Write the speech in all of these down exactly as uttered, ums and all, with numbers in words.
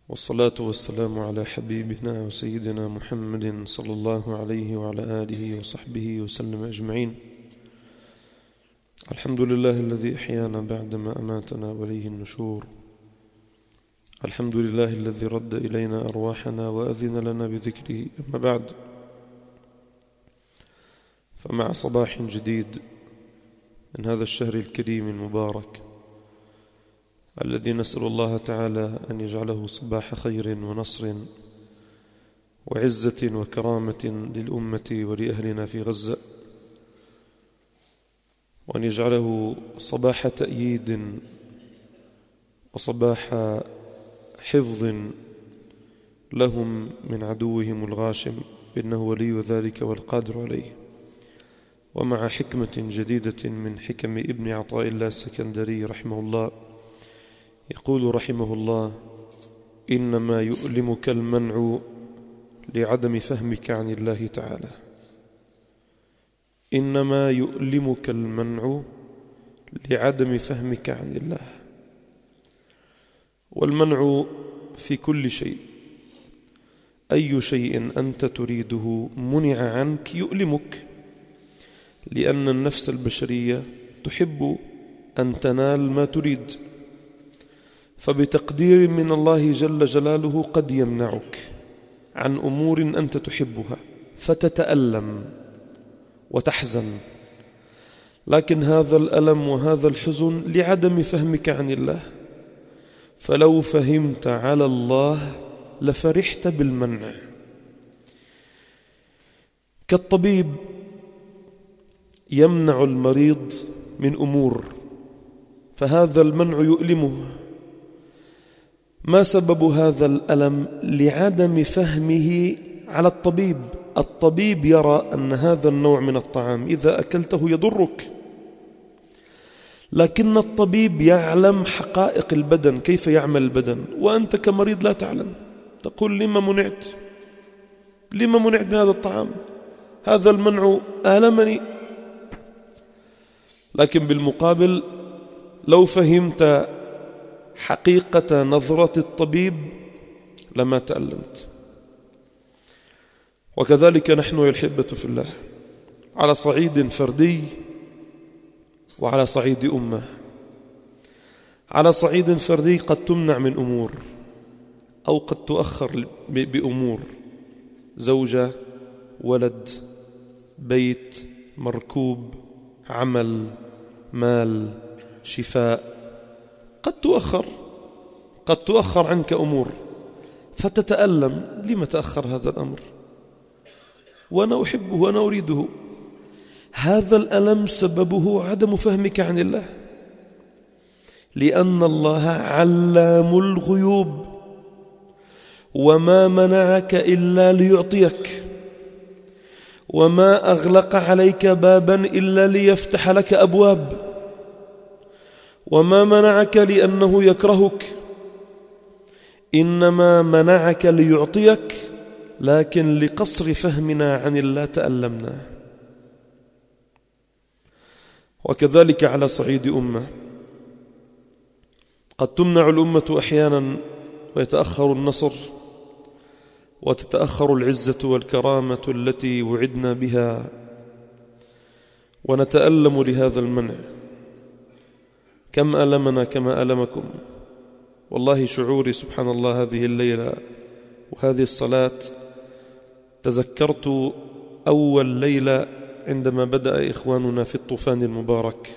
والصلاة والسلام على حبيبنا وسيدنا محمد صلى الله عليه وعلى آله وصحبه وسلم أجمعين. الحمد لله الذي أحيانا بعدما أماتنا وإليه النشور. الحمد لله الذي رد إلينا أرواحنا وأذن لنا بذكره. أما بعد، فمع صباح جديد من هذا الشهر الكريم المبارك الذي نسأل الله تعالى أن يجعله صباح خير ونصر وعزة وكرامة للأمة ولأهلنا في غزة، وأن يجعله صباح تأييد وصباح حفظ لهم من عدوهم الغاشم، إنه ولي ذلك والقادر عليه. ومع حكمة جديدة من حكم ابن عطاء الله السكندري رحمه الله، يقول رحمه الله: إنما يؤلمك المنع لعدم فهمك عن الله تعالى. إنما يؤلمك المنع لعدم فهمك عن الله. والمنع في كل شيء، أي شيء أنت تريده منع عنك يؤلمك، لأن النفس البشرية تحب أن تنال ما تريد، فبتقدير من الله جل جلاله قد يمنعك عن أمور أنت تحبها فتتألم وتحزن، لكن هذا الألم وهذا الحزن لعدم فهمك عن الله. فلو فهمت على الله لفرحت بالمنع. كالطبيب يمنع المريض من أمور، فهذا المنع يؤلمه. ما سبب هذا الألم؟ لعدم فهمه على الطبيب. الطبيب يرى أن هذا النوع من الطعام إذا أكلته يضرك، لكن الطبيب يعلم حقائق البدن، كيف يعمل البدن، وأنت كمريض لا تعلم. تقول: لما منعت لما منعت من هذا الطعام؟ هذا المنع آلمني. لكن بالمقابل لو فهمت حقيقة نظرة الطبيب لما تألمت. وكذلك نحن يا الحبة في الله، على صعيد فردي وعلى صعيد أمة. على صعيد فردي قد تمنع من أمور أو قد تؤخر بأمور: زوجة، ولد، بيت، مركوب، عمل، مال، شفاء. قد تؤخر قد تؤخر عنك أمور فتتألم. لما تأخر هذا الأمر وأنا أحبه وأنا أريده؟ هذا الألم سببه عدم فهمك عن الله، لأن الله علام الغيوب، وما منعك إلا ليعطيك، وما أغلق عليك بابا إلا ليفتح لك أبواب، وما منعك لأنه يكرهك، إنما منعك ليعطيك، لكن لقصر فهمنا عن الله تألمنا. وكذلك على صعيد أمة، قد تمنع الأمة أحيانا ويتأخر النصر وتتأخر العزة والكرامة التي وعدنا بها، ونتألم لهذا المنع. كم ألمنا كما ألمكم. والله شعوري سبحان الله هذه الليلة وهذه الصلاة، تذكرت أول ليلة عندما بدأ إخواننا في الطوفان المبارك،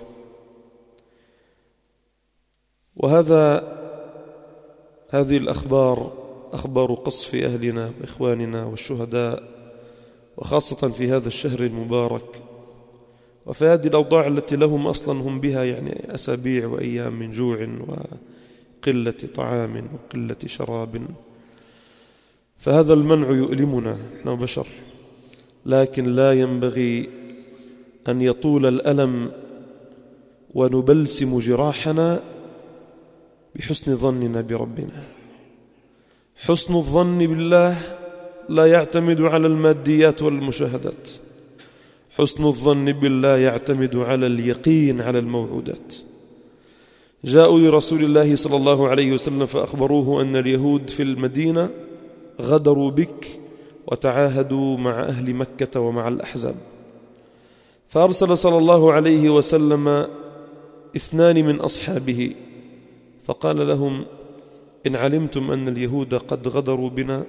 وهذا هذه الأخبار أخبار قصف أهلنا وإخواننا والشهداء، وخاصة في هذا الشهر المبارك، وفي هذه الأوضاع التي لهم أصلا هم بها يعني أسابيع وأيام من جوع وقلة طعام وقلة شراب. فهذا المنع يؤلمنا، نحن بشر، لكن لا ينبغي أن يطول الألم ونبلسم جراحنا بحسن ظننا بربنا. حسن الظن بالله لا يعتمد على الماديات والمشاهدات، حسن الظن بالله يعتمد على اليقين على الموعودات. جاءوا لرسول الله صلى الله عليه وسلم فأخبروه أن اليهود في المدينة غدروا بك وتعاهدوا مع أهل مكة ومع الأحزاب، فأرسل صلى الله عليه وسلم اثنان من أصحابه فقال لهم: إن علمتم أن اليهود قد غدروا بنا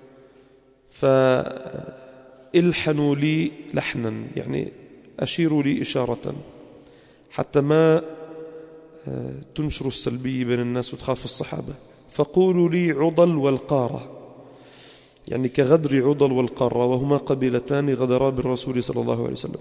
فإلحنوا لي لحنا، يعني أشيروا لي إشارة حتى ما تنشروا السلبية بين الناس وتخاف الصحابة، فقولوا لي عضل والقارة، يعني كغدر عضل والقارة، وهما قبيلتان غدرا بالرسول صلى الله عليه وسلم.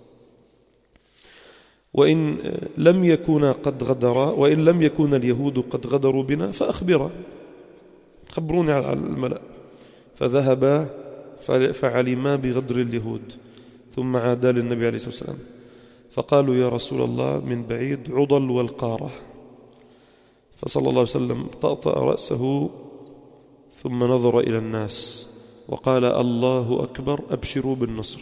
وإن لم يكونا قد غدرا، وإن لم يكون اليهود قد غدروا بنا فأخبرا، خبروني على الملأ. فذهبا فعلما بغدر اليهود، ثم عادا للنبي عليه الصلاة والسلام فقالوا: يا رسول الله من بعيد عضل والقارة. فصلى الله عليه وسلم طأطأ رأسه ثم نظر إلى الناس وقال: الله أكبر، أبشروا بالنصر.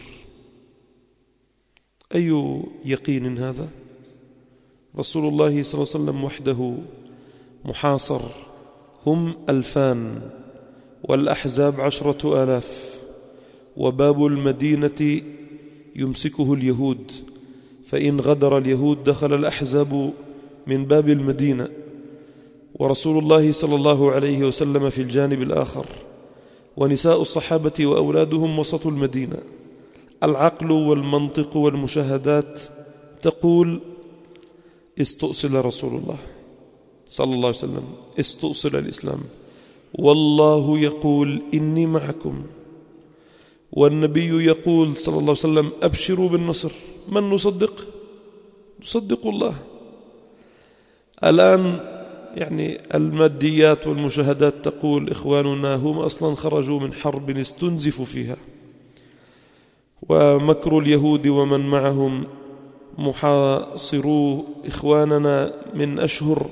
أي يقين هذا؟ رسول الله صلى الله عليه وسلم وحده محاصر، هم ألفان والأحزاب عشرة آلاف، وباب المدينة يمسكه اليهود، فإن غدر اليهود دخل الأحزاب من باب المدينة، ورسول الله صلى الله عليه وسلم في الجانب الآخر، ونساء الصحابة وأولادهم وسط المدينة. العقل والمنطق والمشاهدات تقول: استؤصل رسول الله صلى الله عليه وسلم، استؤصل الإسلام، والله يقول: إني معكم، والنبي يقول صلى الله عليه وسلم: أبشروا بالنصر. من نصدق؟ نصدق الله. الآن يعني الماديات والمشاهدات تقول: إخواننا هم أصلا خرجوا من حرب استنزفوا فيها، ومكر اليهود ومن معهم محاصروا إخواننا من أشهر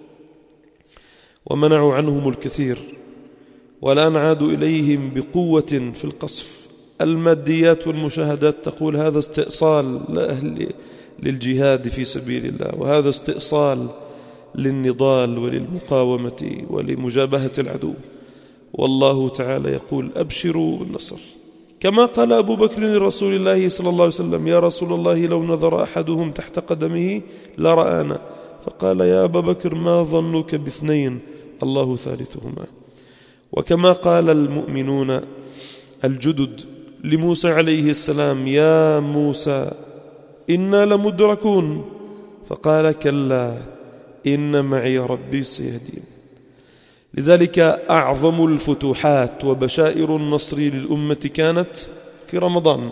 ومنعوا عنهم الكثير، والآن عادوا إليهم بقوة في القصف. الماديات والمشاهدات تقول: هذا استئصال لأهل للجهاد في سبيل الله، وهذا استئصال للنضال وللمقاومة ولمجابهة العدو. والله تعالى يقول: أبشروا بالنصر. كما قال أبو بكر لرسول الله صلى الله عليه وسلم: يا رسول الله لو نظر أحدهم تحت قدمه لرآنا. فقال: يا أبا بكر ما ظنك باثنين الله ثالثهما. وكما قال المؤمنون الجدد لموسى عليه السلام: يا موسى إنا لمدركون. فقال: كلا إن معي ربي سيهدين. لذلك أعظم الفتوحات وبشائر النصر للأمة كانت في رمضان.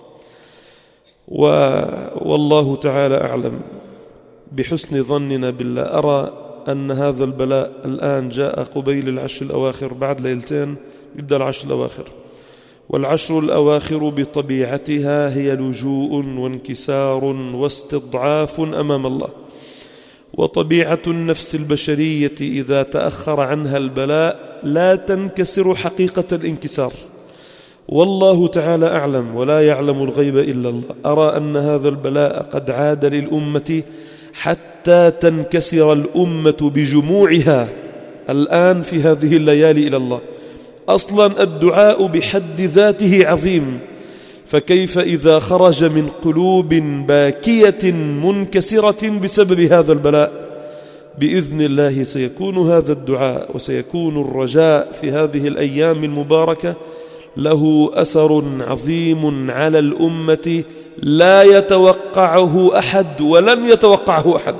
والله تعالى أعلم بحسن ظننا بالله. أرى أن هذا البلاء الآن جاء قبيل العشر الأواخر، بعد ليلتين يبدأ العشر الأواخر، والعشر الأواخر بطبيعتها هي لجوء وانكسار واستضعاف أمام الله. وطبيعة النفس البشرية إذا تأخر عنها البلاء لا تنكسر حقيقة الانكسار. والله تعالى أعلم ولا يعلم الغيب إلا الله. أرى أن هذا البلاء قد عاد للأمة حتى تنكسر الأمة بجموعها الآن في هذه الليالي إلى الله. أصلا الدعاء بحد ذاته عظيم، فكيف إذا خرج من قلوب باكية منكسرة بسبب هذا البلاء؟ بإذن الله سيكون هذا الدعاء وسيكون الرجاء في هذه الأيام المباركة له أثر عظيم على الأمة لا يتوقعه أحد ولن يتوقعه أحد.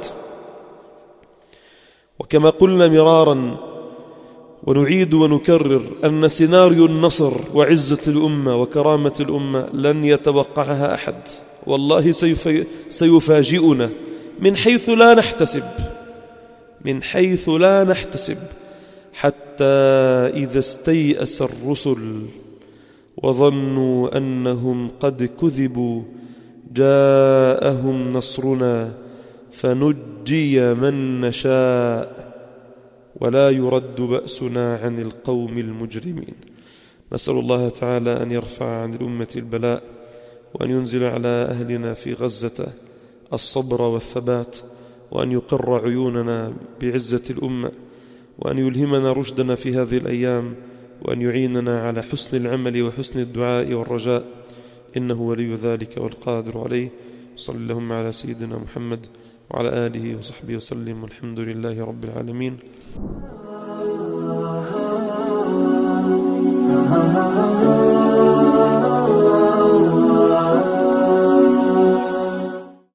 وكما قلنا مرارا ونعيد ونكرر أن سيناريو النصر وعزة الأمة وكرامة الأمة لن يتوقعها أحد. والله سيفاجئنا من حيث لا نحتسب، من حيث لا نحتسب، حتى إذا استيأس الرسل وظنوا أنهم قد كذبوا جاءهم نصرنا فنجي من نشاء ولا يرد بأسنا عن القوم المجرمين. نسأل الله تعالى أن يرفع عن الأمة البلاء، وأن ينزل على أهلنا في غزة الصبر والثبات، وأن يقر عيوننا بعزة الأمة، وأن يلهمنا رشدنا في هذه الأيام، وأن يعيننا على حسن العمل وحسن الدعاء والرجاء، إنه ولي ذلك والقادر عليه. صلى اللهم على سيدنا محمد وعلى آله وصحبه وسلم، والحمد لله رب العالمين.